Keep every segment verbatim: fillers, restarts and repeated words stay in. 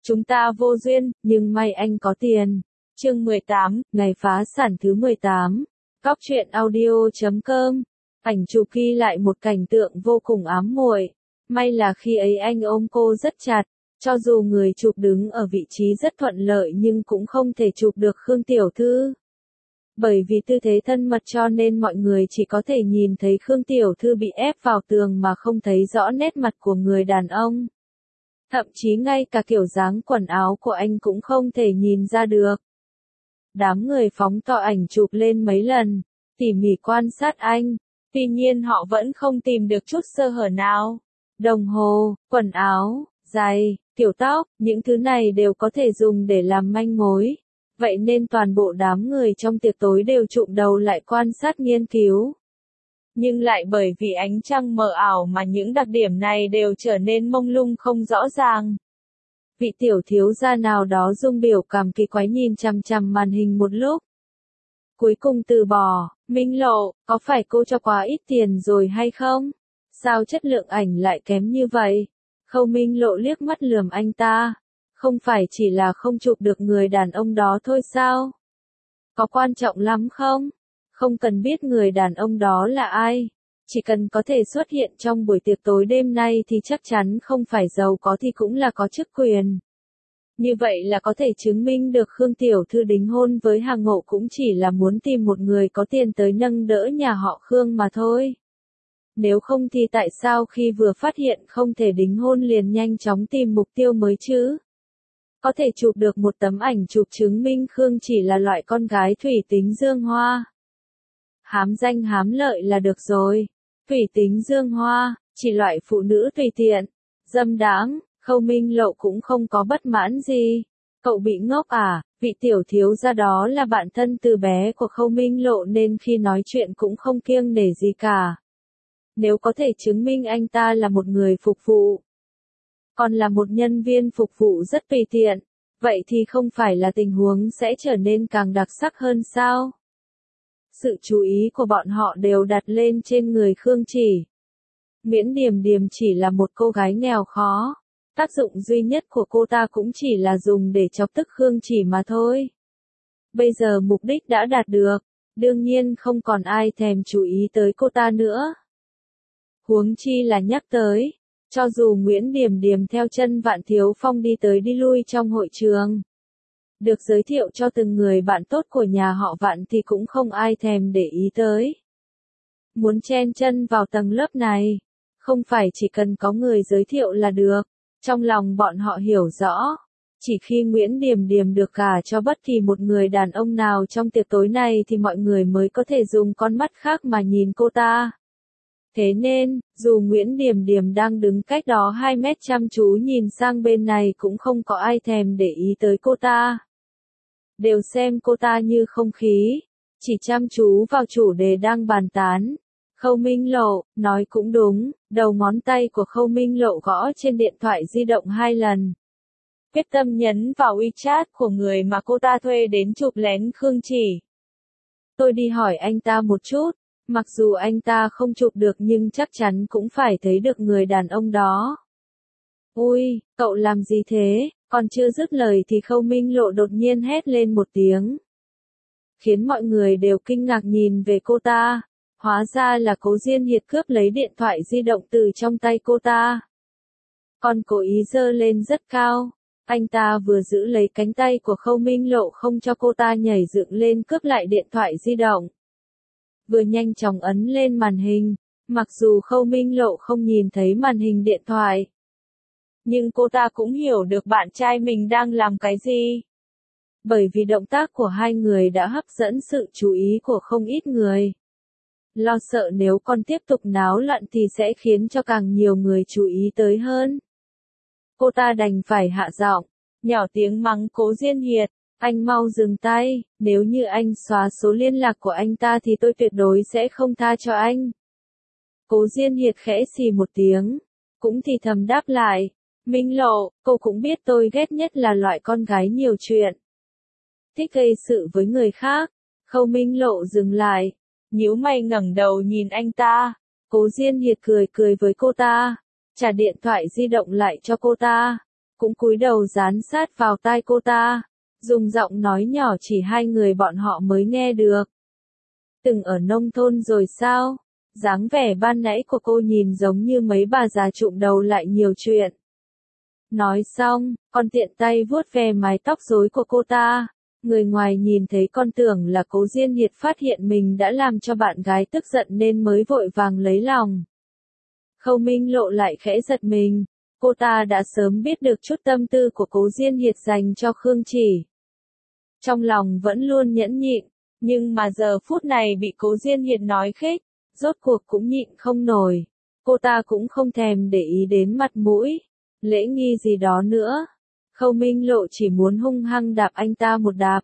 Chúng ta vô duyên, nhưng may anh có tiền. Chương mười tám, ngày phá sản thứ mười tám. Góc truyện audio chấm com. Ảnh chụp ghi lại một cảnh tượng vô cùng ám muội. May là khi ấy anh ôm cô rất chặt, cho dù người chụp đứng ở vị trí rất thuận lợi nhưng cũng không thể chụp được Khương tiểu thư. Bởi vì tư thế thân mật cho nên mọi người chỉ có thể nhìn thấy Khương tiểu thư bị ép vào tường mà không thấy rõ nét mặt của người đàn ông. Thậm chí ngay cả kiểu dáng quần áo của anh cũng không thể nhìn ra được. Đám người phóng to ảnh chụp lên mấy lần, tỉ mỉ quan sát anh, tuy nhiên họ vẫn không tìm được chút sơ hở nào. Đồng hồ, quần áo, giày, kiểu tóc, những thứ này đều có thể dùng để làm manh mối. Vậy nên toàn bộ đám người trong tiệc tối đều trụm đầu lại quan sát nghiên cứu. Nhưng lại bởi vì ánh trăng mờ ảo mà những đặc điểm này đều trở nên mông lung không rõ ràng. Vị tiểu thiếu gia nào đó dung biểu cảm kỳ quái nhìn chằm chằm màn hình một lúc. Cuối cùng từ bỏ, Minh Lộ, có phải cô cho quá ít tiền rồi hay không? Sao chất lượng ảnh lại kém như vậy? Khâu Minh Lộ liếc mắt lườm anh ta. Không phải chỉ là không chụp được người đàn ông đó thôi sao? Có quan trọng lắm không? Không cần biết người đàn ông đó là ai. Chỉ cần có thể xuất hiện trong buổi tiệc tối đêm nay thì chắc chắn không phải giàu có thì cũng là có chức quyền. Như vậy là có thể chứng minh được Khương tiểu thư đính hôn với Hàng Ngộ cũng chỉ là muốn tìm một người có tiền tới nâng đỡ nhà họ Khương mà thôi. Nếu không thì tại sao khi vừa phát hiện không thể đính hôn liền nhanh chóng tìm mục tiêu mới chứ? Có thể chụp được một tấm ảnh chụp chứng minh Khương chỉ là loại con gái thủy tính dương hoa. Hám danh hám lợi là được rồi. Thủy tính dương hoa, chỉ loại phụ nữ tùy tiện, dâm đáng. Khâu Minh Lộ cũng không có bất mãn gì. Cậu bị ngốc à? Vị tiểu thiếu gia đó là bạn thân từ bé của Khâu Minh Lộ nên khi nói chuyện cũng không kiêng nể gì cả. Nếu có thể chứng minh anh ta là một người phục vụ, còn là một nhân viên phục vụ rất tùy tiện, vậy thì không phải là tình huống sẽ trở nên càng đặc sắc hơn sao? Sự chú ý của bọn họ đều đặt lên trên người Khương Chỉ. Miễn Điềm Điềm chỉ là một cô gái nghèo khó. Tác dụng duy nhất của cô ta cũng chỉ là dùng để chọc tức Khương Chỉ mà thôi. Bây giờ mục đích đã đạt được, đương nhiên không còn ai thèm chú ý tới cô ta nữa. Huống chi là nhắc tới, cho dù Nguyễn Điềm Điềm theo chân Vạn Thiếu Phong đi tới đi lui trong hội trường, được giới thiệu cho từng người bạn tốt của nhà họ Vạn thì cũng không ai thèm để ý tới. Muốn chen chân vào tầng lớp này, không phải chỉ cần có người giới thiệu là được. Trong lòng bọn họ hiểu rõ, chỉ khi Nguyễn Điềm Điềm được gả cho bất kỳ một người đàn ông nào trong tiệc tối này thì mọi người mới có thể dùng con mắt khác mà nhìn cô ta. Thế nên, dù Nguyễn Điềm Điềm đang đứng cách đó hai mét chăm chú nhìn sang bên này cũng không có ai thèm để ý tới cô ta. Đều xem cô ta như không khí, chỉ chăm chú vào chủ đề đang bàn tán. Khâu Minh Lộ, nói cũng đúng, đầu ngón tay của Khâu Minh Lộ gõ trên điện thoại di động hai lần. Quyết tâm nhấn vào WeChat của người mà cô ta thuê đến chụp lén Khương Chỉ. Tôi đi hỏi anh ta một chút, mặc dù anh ta không chụp được nhưng chắc chắn cũng phải thấy được người đàn ông đó. Ui, cậu làm gì thế? Còn chưa dứt lời thì Khâu Minh Lộ đột nhiên hét lên một tiếng, khiến mọi người đều kinh ngạc nhìn về cô ta. Hóa ra là Cố Diên Hiệt cướp lấy điện thoại di động từ trong tay cô ta. Còn cố ý giơ lên rất cao. Anh ta vừa giữ lấy cánh tay của Khâu Minh Lộ không cho cô ta nhảy dựng lên cướp lại điện thoại di động. Vừa nhanh chóng ấn lên màn hình. Mặc dù Khâu Minh Lộ không nhìn thấy màn hình điện thoại, nhưng cô ta cũng hiểu được bạn trai mình đang làm cái gì. Bởi vì động tác của hai người đã hấp dẫn sự chú ý của không ít người. Lo sợ nếu còn tiếp tục náo loạn thì sẽ khiến cho càng nhiều người chú ý tới hơn. Cô ta đành phải hạ giọng, nhỏ tiếng mắng Cố Diên Hiệt, anh mau dừng tay, nếu như anh xóa số liên lạc của anh ta thì tôi tuyệt đối sẽ không tha cho anh. Cố Diên Hiệt khẽ xì một tiếng, cũng thì thầm đáp lại, Minh Lộ, cô cũng biết tôi ghét nhất là loại con gái nhiều chuyện. Thích gây sự với người khác. Khâu Minh Lộ dừng lại, nhíu mày ngẩng đầu nhìn anh ta. Cố Diên Hiệt cười cười với cô ta, trả điện thoại di động lại cho cô ta. cũng cúi đầu dán sát vào tai cô ta, dùng giọng nói nhỏ chỉ hai người bọn họ mới nghe được. Từng ở nông thôn rồi sao? Dáng vẻ ban nãy của cô nhìn giống như mấy bà già trụm đầu lại nhiều chuyện. Nói xong, con tiện tay vuốt ve mái tóc rối của cô ta. Người ngoài nhìn thấy con tưởng là Cố Diên Hiệt phát hiện mình đã làm cho bạn gái tức giận nên mới vội vàng lấy lòng. Khâu Minh Lộ lại khẽ giật mình, cô ta đã sớm biết được chút tâm tư của Cố Diên Hiệt dành cho Khương Chỉ. Trong lòng vẫn luôn nhẫn nhịn, nhưng mà giờ phút này bị Cố Diên Hiệt nói khích, rốt cuộc cũng nhịn không nổi. Cô ta cũng không thèm để ý đến mặt mũi, lễ nghi gì đó nữa. Khâu Minh Lộ chỉ muốn hung hăng đạp anh ta một đạp,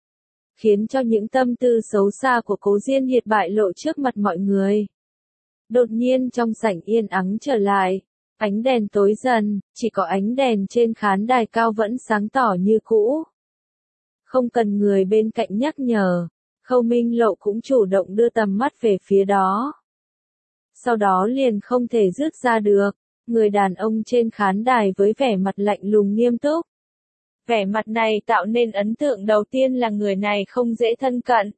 khiến cho những tâm tư xấu xa của Cố Diên Hiệt bại lộ trước mặt mọi người. Đột nhiên trong sảnh yên ắng trở lại, ánh đèn tối dần, chỉ có ánh đèn trên khán đài cao vẫn sáng tỏ như cũ. Không cần người bên cạnh nhắc nhở, Khâu Minh Lộ cũng chủ động đưa tầm mắt về phía đó. Sau đó liền không thể rước ra được, người đàn ông trên khán đài với vẻ mặt lạnh lùng nghiêm túc. Vẻ mặt này tạo nên ấn tượng đầu tiên là người này không dễ thân cận.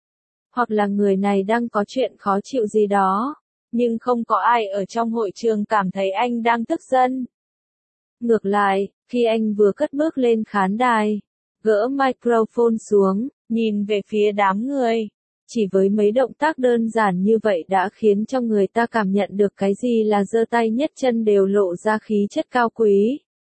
Hoặc là người này đang có chuyện khó chịu gì đó, nhưng không có ai ở trong hội trường cảm thấy anh đang tức giận. Ngược lại, khi anh vừa cất bước lên khán đài, gỡ microphone xuống, nhìn về phía đám người, chỉ với mấy động tác đơn giản như vậy đã khiến cho người ta cảm nhận được cái gì là giơ tay nhất chân đều lộ ra khí chất cao quý.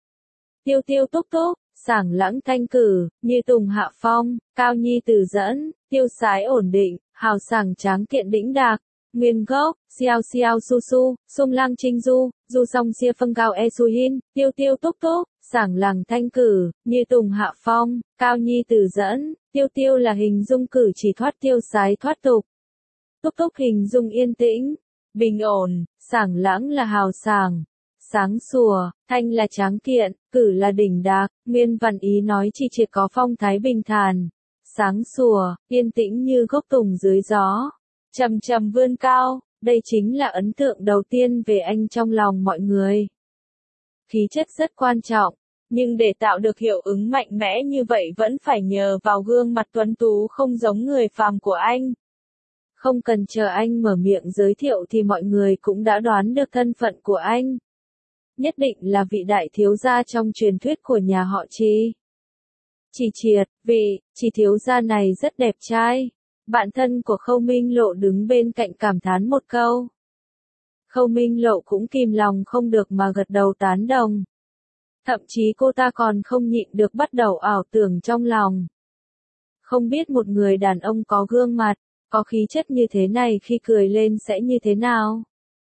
Tiêu tiêu túc túc, sảng lãng thanh cử, như tùng hạ phong, cao nhi từ dẫn, tiêu sái ổn định, hào sảng tráng kiện đĩnh đạc, nguyên gốc, xiao xiao su su, sung lang trinh du, du song xia phân cao e su hin, tiêu tiêu túc túc, sảng làng thanh cử, như tùng hạ phong, cao nhi từ dẫn, tiêu tiêu là hình dung cử chỉ thoát tiêu sái thoát tục. Túc túc hình dung yên tĩnh, bình ổn, sảng lãng là hào sảng, sáng sủa, thanh là tráng kiện, cử là đỉnh đạc, nguyên văn ý nói chỉ chỉ có phong thái bình thản, sáng sủa, yên tĩnh như gốc tùng dưới gió, trầm trầm vươn cao, đây chính là ấn tượng đầu tiên về anh trong lòng mọi người. Khí chất rất quan trọng, nhưng để tạo được hiệu ứng mạnh mẽ như vậy vẫn phải nhờ vào gương mặt tuấn tú không giống người phàm của anh. Không cần chờ anh mở miệng giới thiệu thì mọi người cũng đã đoán được thân phận của anh. Nhất định là vị đại thiếu gia trong truyền thuyết của nhà họ Chi. Chỉ Triệt, vị, Chi thiếu gia này rất đẹp trai. Bạn thân của Khâu Minh Lộ đứng bên cạnh cảm thán một câu. Khâu Minh Lộ cũng kìm lòng không được mà gật đầu tán đồng. Thậm chí cô ta còn không nhịn được bắt đầu ảo tưởng trong lòng. Không biết một người đàn ông có gương mặt, có khí chất như thế này khi cười lên sẽ như thế nào?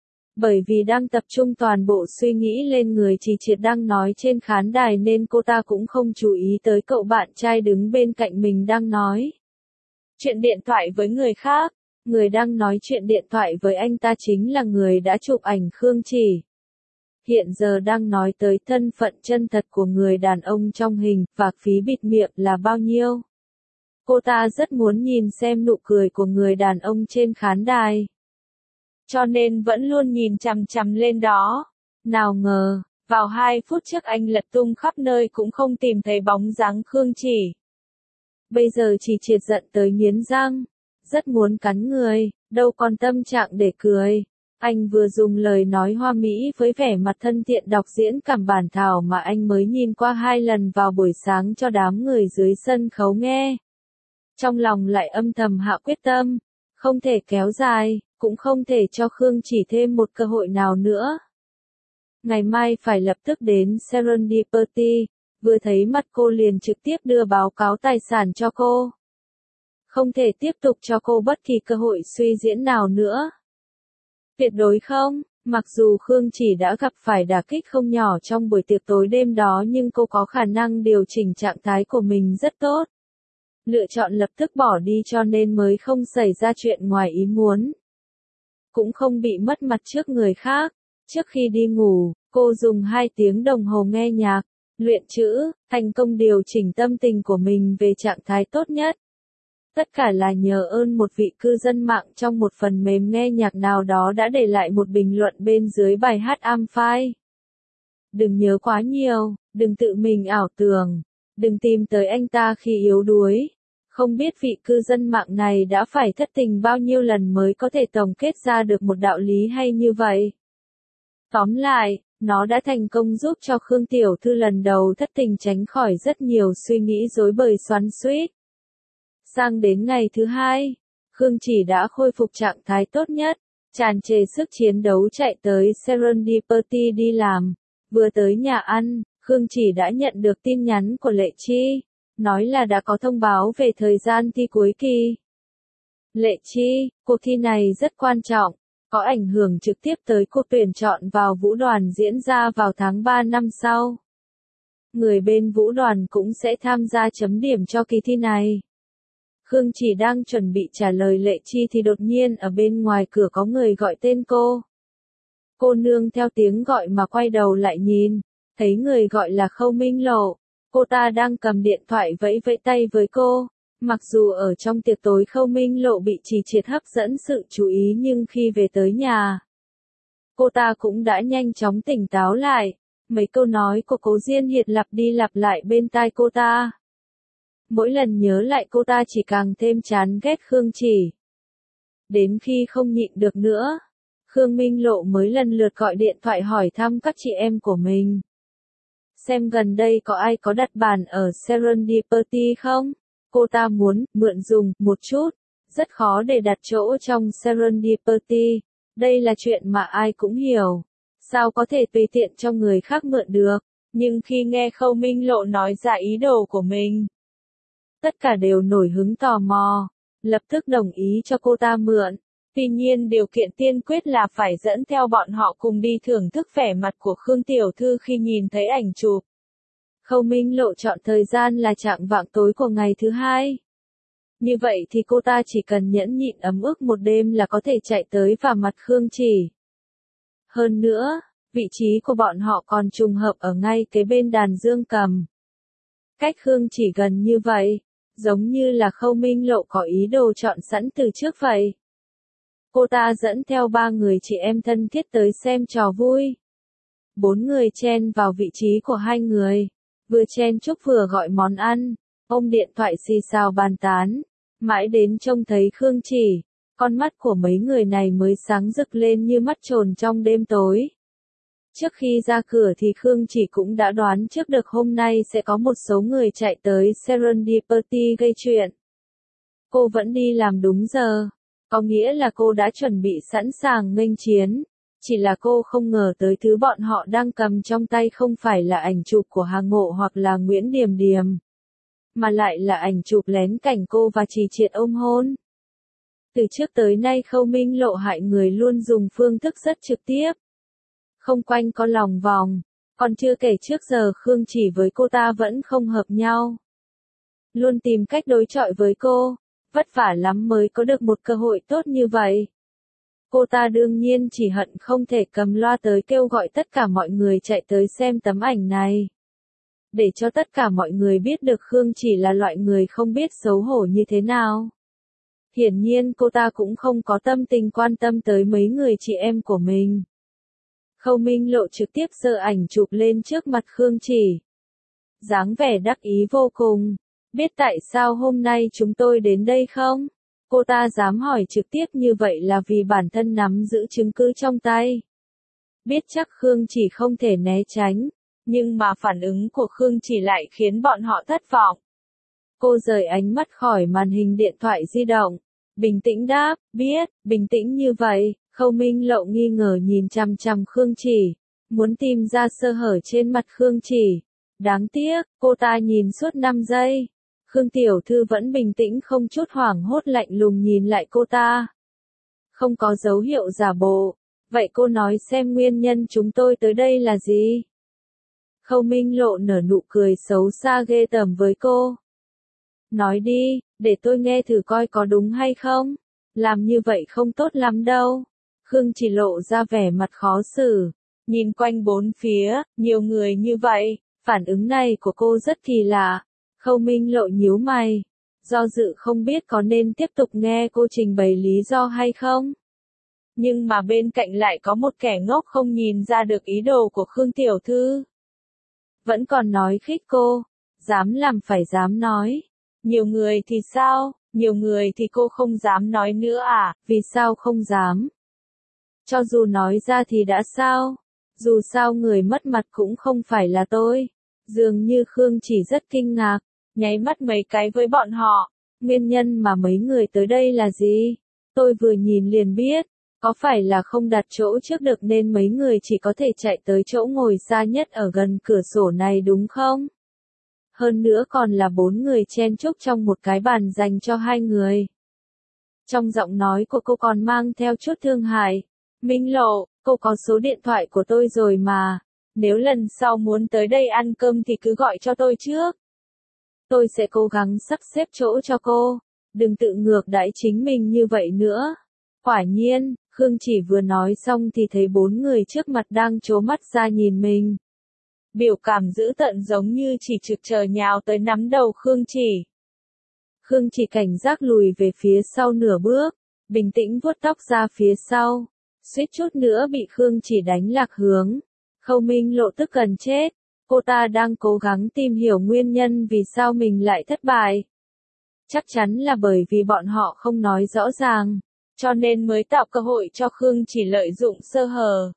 Bởi vì đang tập trung toàn bộ suy nghĩ lên người Chỉ Triệt đang nói trên khán đài nên cô ta cũng không chú ý tới cậu bạn trai đứng bên cạnh mình đang nói chuyện điện thoại với người khác. Người đang nói chuyện điện thoại với anh ta chính là người đã chụp ảnh Khương Chỉ. Hiện giờ đang nói tới thân phận chân thật của người đàn ông trong hình, và phí bịt miệng là bao nhiêu. Cô ta rất muốn nhìn xem nụ cười của người đàn ông trên khán đài. Cho nên vẫn luôn nhìn chằm chằm lên đó. Nào ngờ, vào hai phút trước anh lật tung khắp nơi cũng không tìm thấy bóng dáng Khương Chỉ. Bây giờ Chỉ Triệt giận tới nghiến răng, rất muốn cắn người, đâu còn tâm trạng để cười. Anh vừa dùng lời nói hoa mỹ với vẻ mặt thân thiện đọc diễn cảm bản thảo mà anh mới nhìn qua hai lần vào buổi sáng cho đám người dưới sân khấu nghe. Trong lòng lại âm thầm hạ quyết tâm, không thể kéo dài, cũng không thể cho Khương Chỉ thêm một cơ hội nào nữa. Ngày mai phải lập tức đến Serendipity, vừa thấy mặt cô liền trực tiếp đưa báo cáo tài sản cho cô. Không thể tiếp tục cho cô bất kỳ cơ hội suy diễn nào nữa. Tuyệt đối không, mặc dù Khương Chỉ đã gặp phải đả kích không nhỏ trong buổi tiệc tối đêm đó nhưng cô có khả năng điều chỉnh trạng thái của mình rất tốt. Lựa chọn lập tức bỏ đi cho nên mới không xảy ra chuyện ngoài ý muốn. Cũng không bị mất mặt trước người khác. Trước khi đi ngủ, cô dùng hai tiếng đồng hồ nghe nhạc, luyện chữ, thành công điều chỉnh tâm tình của mình về trạng thái tốt nhất. Tất cả là nhờ ơn một vị cư dân mạng trong một phần mềm nghe nhạc nào đó đã để lại một bình luận bên dưới bài hát Am Phai. Đừng nhớ quá nhiều, đừng tự mình ảo tưởng, đừng tìm tới anh ta khi yếu đuối. Không biết vị cư dân mạng này đã phải thất tình bao nhiêu lần mới có thể tổng kết ra được một đạo lý hay như vậy. Tóm lại, nó đã thành công giúp cho Khương Tiểu Thư lần đầu thất tình tránh khỏi rất nhiều suy nghĩ rối bời xoắn xuýt. Sang đến ngày thứ hai, Khương Chỉ đã khôi phục trạng thái tốt nhất, tràn trề sức chiến đấu chạy tới Serendipity đi làm. Vừa tới nhà ăn, Khương Chỉ đã nhận được tin nhắn của Lệ Chi, nói là đã có thông báo về thời gian thi cuối kỳ. Lệ Chi, cuộc thi này rất quan trọng, có ảnh hưởng trực tiếp tới cuộc tuyển chọn vào vũ đoàn diễn ra vào tháng ba năm sau. Người bên vũ đoàn cũng sẽ tham gia chấm điểm cho kỳ thi này. Khương Chỉ đang chuẩn bị trả lời Lệ Chi thì đột nhiên ở bên ngoài cửa có người gọi tên cô. Cô nương theo tiếng gọi mà quay đầu lại nhìn, thấy người gọi là Khâu Minh Lộ. Cô ta đang cầm điện thoại vẫy vẫy tay với cô. Mặc dù ở trong tiệc tối Khâu Minh Lộ bị Trì Triệt hấp dẫn sự chú ý nhưng khi về tới nhà, cô ta cũng đã nhanh chóng tỉnh táo lại. Mấy câu nói của Cố Diên Hiệt lặp đi lặp lại bên tai cô ta. Mỗi lần nhớ lại cô ta chỉ càng thêm chán ghét Khương Chỉ. Đến khi không nhịn được nữa, Khương Minh Lộ mới lần lượt gọi điện thoại hỏi thăm các chị em của mình. Xem gần đây có ai có đặt bàn ở Serendipity không? Cô ta muốn mượn dùng một chút, rất khó để đặt chỗ trong Serendipity. Đây là chuyện mà ai cũng hiểu. Sao có thể tùy tiện cho người khác mượn được? Nhưng khi nghe Khâu Minh Lộ nói ra ý đồ của mình, tất cả đều nổi hứng tò mò, lập tức đồng ý cho cô ta mượn. Tuy nhiên điều kiện tiên quyết là phải dẫn theo bọn họ cùng đi thưởng thức vẻ mặt của Khương Tiểu Thư khi nhìn thấy ảnh chụp. Khâu Minh Lộ chọn thời gian là chạng vạng tối của ngày thứ hai. Như vậy thì cô ta chỉ cần nhẫn nhịn ấm ức một đêm là có thể chạy tới và mặt Khương Chỉ. Hơn nữa, vị trí của bọn họ còn trùng hợp ở ngay kế bên đàn dương cầm. Cách Khương Chỉ gần như vậy, giống như là Khâu Minh Lộ có ý đồ chọn sẵn từ trước vậy. Cô ta dẫn theo ba người chị em thân thiết tới xem trò vui. Bốn người chen vào vị trí của hai người, vừa chen chúc vừa gọi món ăn, ôm điện thoại xì xào bàn tán, mãi đến trông thấy Khương Chỉ, con mắt của mấy người này mới sáng rực lên như mắt trồn trong đêm tối. Trước khi ra cửa thì Khương Chỉ cũng đã đoán trước được hôm nay sẽ có một số người chạy tới Serendipity gây chuyện. Cô vẫn đi làm đúng giờ. Có nghĩa là cô đã chuẩn bị sẵn sàng nghênh chiến, chỉ là cô không ngờ tới thứ bọn họ đang cầm trong tay không phải là ảnh chụp của Hà Ngộ hoặc là Nguyễn Điềm Điềm, mà lại là ảnh chụp lén cảnh cô và Trì Triệt ôm hôn. Từ trước tới nay Khâu Minh Lộ hại người luôn dùng phương thức rất trực tiếp, không quanh co lòng vòng, còn chưa kể trước giờ Khương Chỉ với cô ta vẫn không hợp nhau, luôn tìm cách đối chọi với cô. Vất vả lắm mới có được một cơ hội tốt như vậy. Cô ta đương nhiên chỉ hận không thể cầm loa tới kêu gọi tất cả mọi người chạy tới xem tấm ảnh này. Để cho tất cả mọi người biết được Khương Chỉ là loại người không biết xấu hổ như thế nào. Hiển nhiên cô ta cũng không có tâm tình quan tâm tới mấy người chị em của mình. Khâu Minh Lộ trực tiếp giơ ảnh chụp lên trước mặt Khương Chỉ. Dáng vẻ đắc ý vô cùng. Biết tại sao hôm nay chúng tôi đến đây không? Cô ta dám hỏi trực tiếp như vậy là vì bản thân nắm giữ chứng cứ trong tay. Biết chắc Khương Chỉ không thể né tránh, nhưng mà phản ứng của Khương Chỉ lại khiến bọn họ thất vọng. Cô rời ánh mắt khỏi màn hình điện thoại di động, bình tĩnh đáp, biết, bình tĩnh như vậy. Khâu Minh Lộ nghi ngờ nhìn chằm chằm Khương Chỉ, muốn tìm ra sơ hở trên mặt Khương Chỉ. Đáng tiếc, cô ta nhìn suốt năm giây. Khương Tiểu Thư vẫn bình tĩnh không chút hoảng hốt lạnh lùng nhìn lại cô ta. Không có dấu hiệu giả bộ. Vậy cô nói xem nguyên nhân chúng tôi tới đây là gì? Khâu Minh Lộ nở nụ cười xấu xa ghê tởm với cô. Nói đi, để tôi nghe thử coi có đúng hay không. Làm như vậy không tốt lắm đâu. Khương Chỉ lộ ra vẻ mặt khó xử. Nhìn quanh bốn phía, nhiều người như vậy, phản ứng này của cô rất kỳ lạ. Khâu Minh Lộ nhíu mày, do dự không biết có nên tiếp tục nghe cô trình bày lý do hay không. Nhưng mà bên cạnh lại có một kẻ ngốc không nhìn ra được ý đồ của Khương Tiểu Thư. Vẫn còn nói khích cô, dám làm phải dám nói. Nhiều người thì sao, nhiều người thì cô không dám nói nữa à, vì sao không dám? Cho dù nói ra thì đã sao? Dù sao người mất mặt cũng không phải là tôi. Dường như Khương Chỉ rất kinh ngạc, nháy mắt mấy cái với bọn họ. Nguyên nhân mà mấy người tới đây là gì? Tôi vừa nhìn liền biết, có phải là không đặt chỗ trước được nên mấy người chỉ có thể chạy tới chỗ ngồi xa nhất ở gần cửa sổ này đúng không? Hơn nữa còn là bốn người chen chúc trong một cái bàn dành cho hai người. Trong giọng nói của cô còn mang theo chút thương hại. Minh Lộ, cô có số điện thoại của tôi rồi mà. Nếu lần sau muốn tới đây ăn cơm thì cứ gọi cho tôi trước. Tôi sẽ cố gắng sắp xếp chỗ cho cô. Đừng tự ngược đãi chính mình như vậy nữa. Quả nhiên, Khương Chỉ vừa nói xong thì thấy bốn người trước mặt đang trố mắt ra nhìn mình. Biểu cảm dữ tợn giống như chỉ trực chờ nhào tới nắm đầu Khương Chỉ. Khương Chỉ cảnh giác lùi về phía sau nửa bước, bình tĩnh vuốt tóc ra phía sau. Suýt chút nữa bị Khương Chỉ đánh lạc hướng. Khâu Minh Lộ tức gần chết. Cô ta đang cố gắng tìm hiểu nguyên nhân vì sao mình lại thất bại. Chắc chắn là bởi vì bọn họ không nói rõ ràng, cho nên mới tạo cơ hội cho Khương Chỉ lợi dụng sơ hở.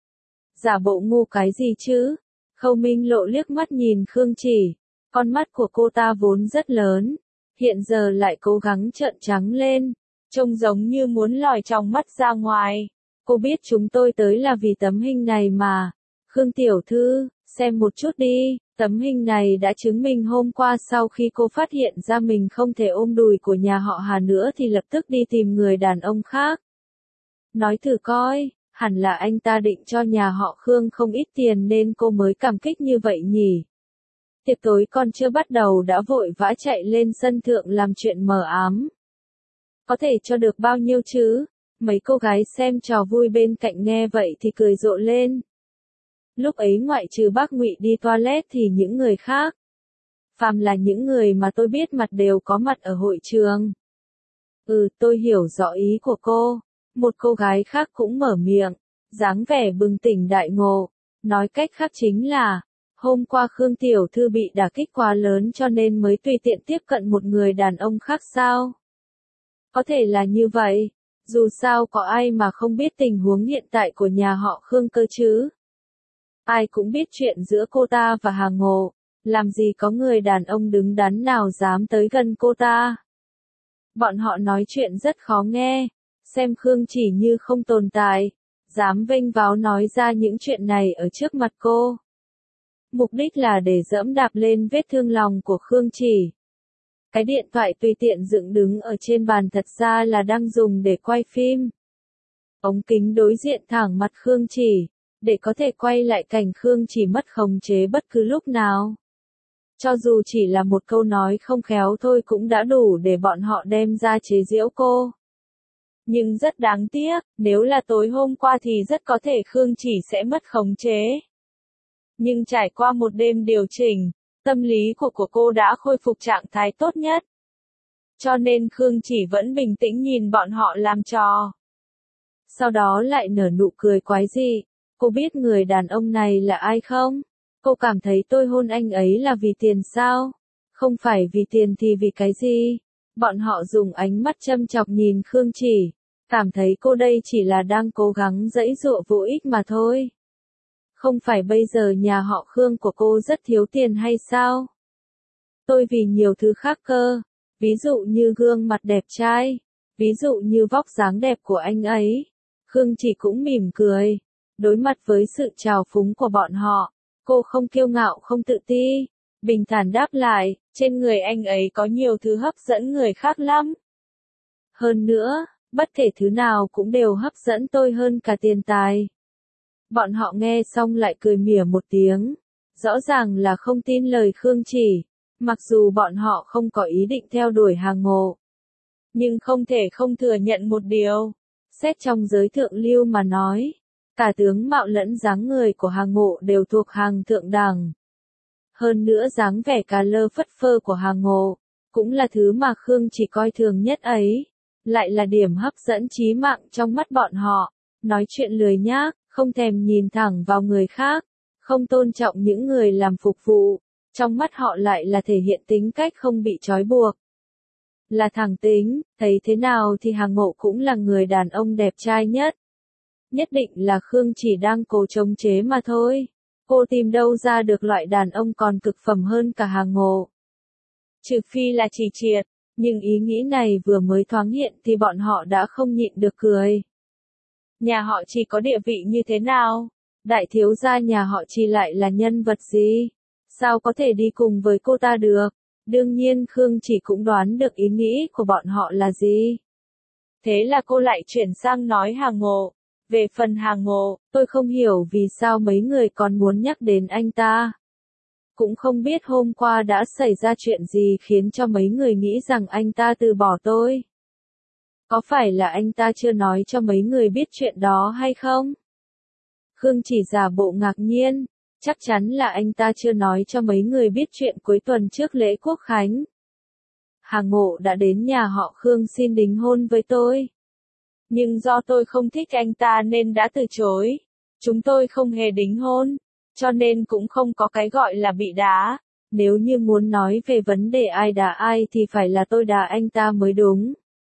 Giả bộ ngu cái gì chứ? Khâu Minh Lộ liếc mắt nhìn Khương Chỉ, con mắt của cô ta vốn rất lớn, hiện giờ lại cố gắng trợn trắng lên, trông giống như muốn lòi trong mắt ra ngoài. Cô biết chúng tôi tới là vì tấm hình này mà. Khương Tiểu Thư, xem một chút đi, tấm hình này đã chứng minh hôm qua sau khi cô phát hiện ra mình không thể ôm đùi của nhà họ Hà nữa thì lập tức đi tìm người đàn ông khác. Nói thử coi, hẳn là anh ta định cho nhà họ Khương không ít tiền nên cô mới cảm kích như vậy nhỉ. Tiệc tối còn chưa bắt đầu đã vội vã chạy lên sân thượng làm chuyện mờ ám. Có thể cho được bao nhiêu chứ? Mấy cô gái xem trò vui bên cạnh nghe vậy thì cười rộ lên. Lúc ấy ngoại trừ bác Ngụy đi toilet thì những người khác, phàm là những người mà tôi biết mặt đều có mặt ở hội trường. Ừ, tôi hiểu rõ ý của cô. Một cô gái khác cũng mở miệng, dáng vẻ bừng tỉnh đại ngộ. Nói cách khác chính là, hôm qua Khương Tiểu Thư bị đả kích quá lớn cho nên mới tùy tiện tiếp cận một người đàn ông khác sao? Có thể là như vậy, dù sao có ai mà không biết tình huống hiện tại của nhà họ Khương cơ chứ? Ai cũng biết chuyện giữa cô ta và Hà Ngộ, làm gì có người đàn ông đứng đắn nào dám tới gần cô ta. Bọn họ nói chuyện rất khó nghe, xem Khương Chỉ như không tồn tại, dám vênh váo nói ra những chuyện này ở trước mặt cô. Mục đích là để dẫm đạp lên vết thương lòng của Khương Chỉ. Cái điện thoại tùy tiện dựng đứng ở trên bàn thật ra là đang dùng để quay phim. Ống kính đối diện thẳng mặt Khương Chỉ, để có thể quay lại cảnh Khương Chỉ mất khống chế bất cứ lúc nào. Cho dù chỉ là một câu nói không khéo thôi cũng đã đủ để bọn họ đem ra chế giễu cô. Nhưng rất đáng tiếc, nếu là tối hôm qua thì rất có thể Khương Chỉ sẽ mất khống chế. Nhưng trải qua một đêm điều chỉnh, tâm lý của của cô đã khôi phục trạng thái tốt nhất. Cho nên Khương Chỉ vẫn bình tĩnh nhìn bọn họ làm trò. Sau đó lại nở nụ cười quái dị. Cô biết người đàn ông này là ai không? Cô cảm thấy tôi hôn anh ấy là vì tiền sao? Không phải vì tiền thì vì cái gì? Bọn họ dùng ánh mắt châm chọc nhìn Khương Chỉ, cảm thấy cô đây chỉ là đang cố gắng giãy giụa vô ích mà thôi. Không phải bây giờ nhà họ Khương của cô rất thiếu tiền hay sao? Tôi vì nhiều thứ khác cơ, ví dụ như gương mặt đẹp trai, ví dụ như vóc dáng đẹp của anh ấy. Khương Chỉ cũng mỉm cười. Đối mặt với sự trào phúng của bọn họ, cô không kiêu ngạo không tự ti, bình thản đáp lại, trên người anh ấy có nhiều thứ hấp dẫn người khác lắm. Hơn nữa, bất kể thứ nào cũng đều hấp dẫn tôi hơn cả tiền tài. Bọn họ nghe xong lại cười mỉa một tiếng, rõ ràng là không tin lời Khương Chỉ, mặc dù bọn họ không có ý định theo đuổi Hà Ngộ. Nhưng không thể không thừa nhận một điều, xét trong giới thượng lưu mà nói, cả tướng mạo lẫn dáng người của Hà Ngộ đều thuộc hàng thượng đẳng. Hơn nữa dáng vẻ cà lơ phất phơ của Hà Ngộ, cũng là thứ mà Khương Chỉ coi thường nhất ấy, lại là điểm hấp dẫn chí mạng trong mắt bọn họ. nói chuyện lười nhác, không thèm nhìn thẳng vào người khác, không tôn trọng những người làm phục vụ, trong mắt họ lại là thể hiện tính cách không bị trói buộc. Là thẳng tính, thấy thế nào thì Hàng Ngộ cũng là người đàn ông đẹp trai nhất. Nhất định là Khương Chỉ đang cố chống chế mà thôi. Cô tìm đâu ra được loại đàn ông còn cực phẩm hơn cả Hàng Ngộ. Trừ phi là Chỉ Triệt, nhưng ý nghĩ này vừa mới thoáng hiện thì bọn họ đã không nhịn được cười. Nhà họ Chỉ có địa vị như thế nào? Đại thiếu gia nhà họ Chỉ lại là nhân vật gì? Sao có thể đi cùng với cô ta được? Đương nhiên Khương Chỉ cũng đoán được ý nghĩ của bọn họ là gì. Thế là cô lại chuyển sang nói Hàng Ngộ. Về phần Hàng Ngộ, tôi không hiểu vì sao mấy người còn muốn nhắc đến anh ta. Cũng không biết hôm qua đã xảy ra chuyện gì khiến cho mấy người nghĩ rằng anh ta từ bỏ tôi. Có phải là anh ta chưa nói cho mấy người biết chuyện đó hay không? Khương Chỉ giả bộ ngạc nhiên, chắc chắn là anh ta chưa nói cho mấy người biết chuyện cuối tuần trước lễ Quốc Khánh. Hàng Ngộ đã đến nhà họ Khương xin đính hôn với tôi. Nhưng do tôi không thích anh ta nên đã từ chối. Chúng tôi không hề đính hôn, cho nên cũng không có cái gọi là bị đá. Nếu như muốn nói về vấn đề ai đá ai thì phải là tôi đá anh ta mới đúng.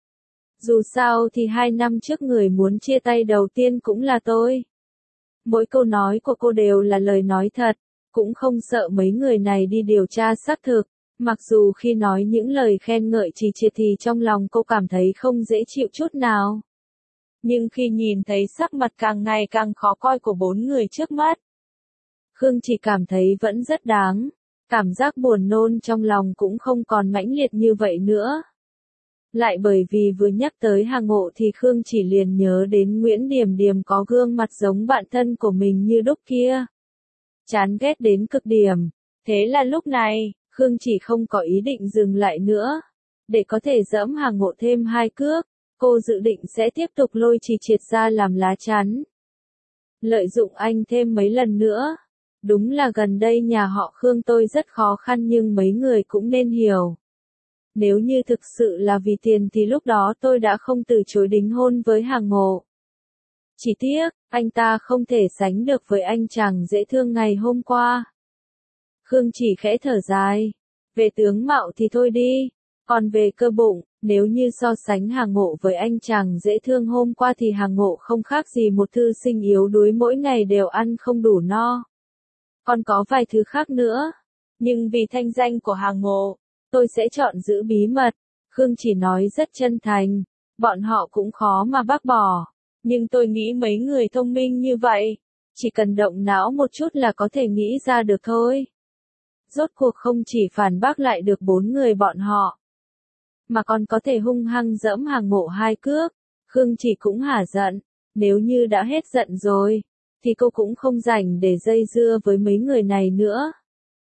Dù sao thì hai năm trước người muốn chia tay đầu tiên cũng là tôi. Mỗi câu nói của cô đều là lời nói thật, cũng không sợ mấy người này đi điều tra xác thực. Mặc dù khi nói những lời khen ngợi Chỉ Triệt thì trong lòng cô cảm thấy không dễ chịu chút nào. Nhưng khi nhìn thấy sắc mặt càng ngày càng khó coi của bốn người trước mắt, Khương chỉ cảm thấy vẫn rất đáng. Cảm giác buồn nôn trong lòng cũng không còn mãnh liệt như vậy nữa. Lại bởi vì vừa nhắc tới Hàng Ngộ thì Khương chỉ liền nhớ đến Nguyễn Điềm Điềm có gương mặt giống bạn thân của mình như đúc kia. Chán ghét đến cực điểm. Thế là lúc này, Khương chỉ không có ý định dừng lại nữa. Để có thể giẫm Hàng Ngộ thêm hai cước, cô dự định sẽ tiếp tục lôi Chỉ Triệt ra làm lá chắn. Lợi dụng anh thêm mấy lần nữa. Đúng là gần đây nhà họ Khương tôi rất khó khăn nhưng mấy người cũng nên hiểu. Nếu như thực sự là vì tiền thì lúc đó tôi đã không từ chối đính hôn với Hàng Ngộ. Chỉ tiếc, anh ta không thể sánh được với anh chàng dễ thương ngày hôm qua. Khương chỉ khẽ thở dài. Về tướng mạo thì thôi đi. Còn về cơ bụng, nếu như so sánh Hàng Ngộ với anh chàng dễ thương hôm qua thì Hàng Ngộ không khác gì một thư sinh yếu đuối mỗi ngày đều ăn không đủ no. Còn có vài thứ khác nữa. Nhưng vì thanh danh của Hàng Ngộ, tôi sẽ chọn giữ bí mật. Khương chỉ nói rất chân thành. Bọn họ cũng khó mà bác bỏ. Nhưng tôi nghĩ mấy người thông minh như vậy, chỉ cần động não một chút là có thể nghĩ ra được thôi. Rốt cuộc không chỉ phản bác lại được bốn người bọn họ, mà còn có thể hung hăng giẫm Hàng Ngộ hai cước. Khương chỉ cũng hả giận. Nếu như đã hết giận rồi, thì cô cũng không rảnh để dây dưa với mấy người này nữa.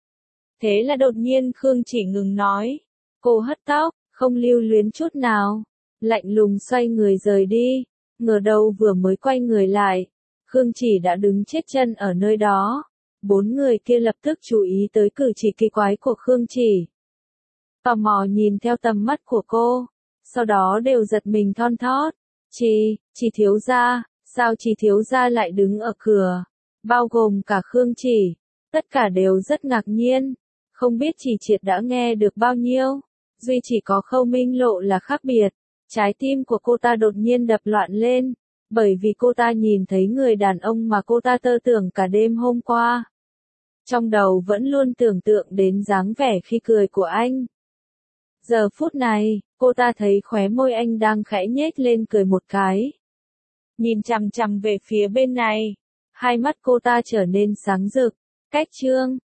Thế là đột nhiên Khương chỉ ngừng nói. Cô hất tóc, không lưu luyến chút nào. Lạnh lùng xoay người rời đi. Ngờ đâu vừa mới quay người lại, Khương chỉ đã đứng chết chân ở nơi đó. Bốn người kia lập tức chú ý tới cử chỉ kỳ quái của Khương chỉ. Tò mò nhìn theo tầm mắt của cô. Sau đó đều giật mình thon thót. Chỉ, chỉ thiếu gia, sao chỉ thiếu gia lại đứng ở cửa? Bao gồm cả Khương chỉ. Tất cả đều rất ngạc nhiên. Không biết Chỉ Triệt đã nghe được bao nhiêu. Duy chỉ có Khâu Minh Lộ là khác biệt. Trái tim của cô ta đột nhiên đập loạn lên. Bởi vì cô ta nhìn thấy người đàn ông mà cô ta tơ tưởng cả đêm hôm qua. Trong đầu vẫn luôn tưởng tượng đến dáng vẻ khi cười của anh. Giờ phút này, cô ta thấy khóe môi anh đang khẽ nhếch lên cười một cái. Nhìn chằm chằm về phía bên này. Hai mắt cô ta trở nên sáng rực. Cách chương.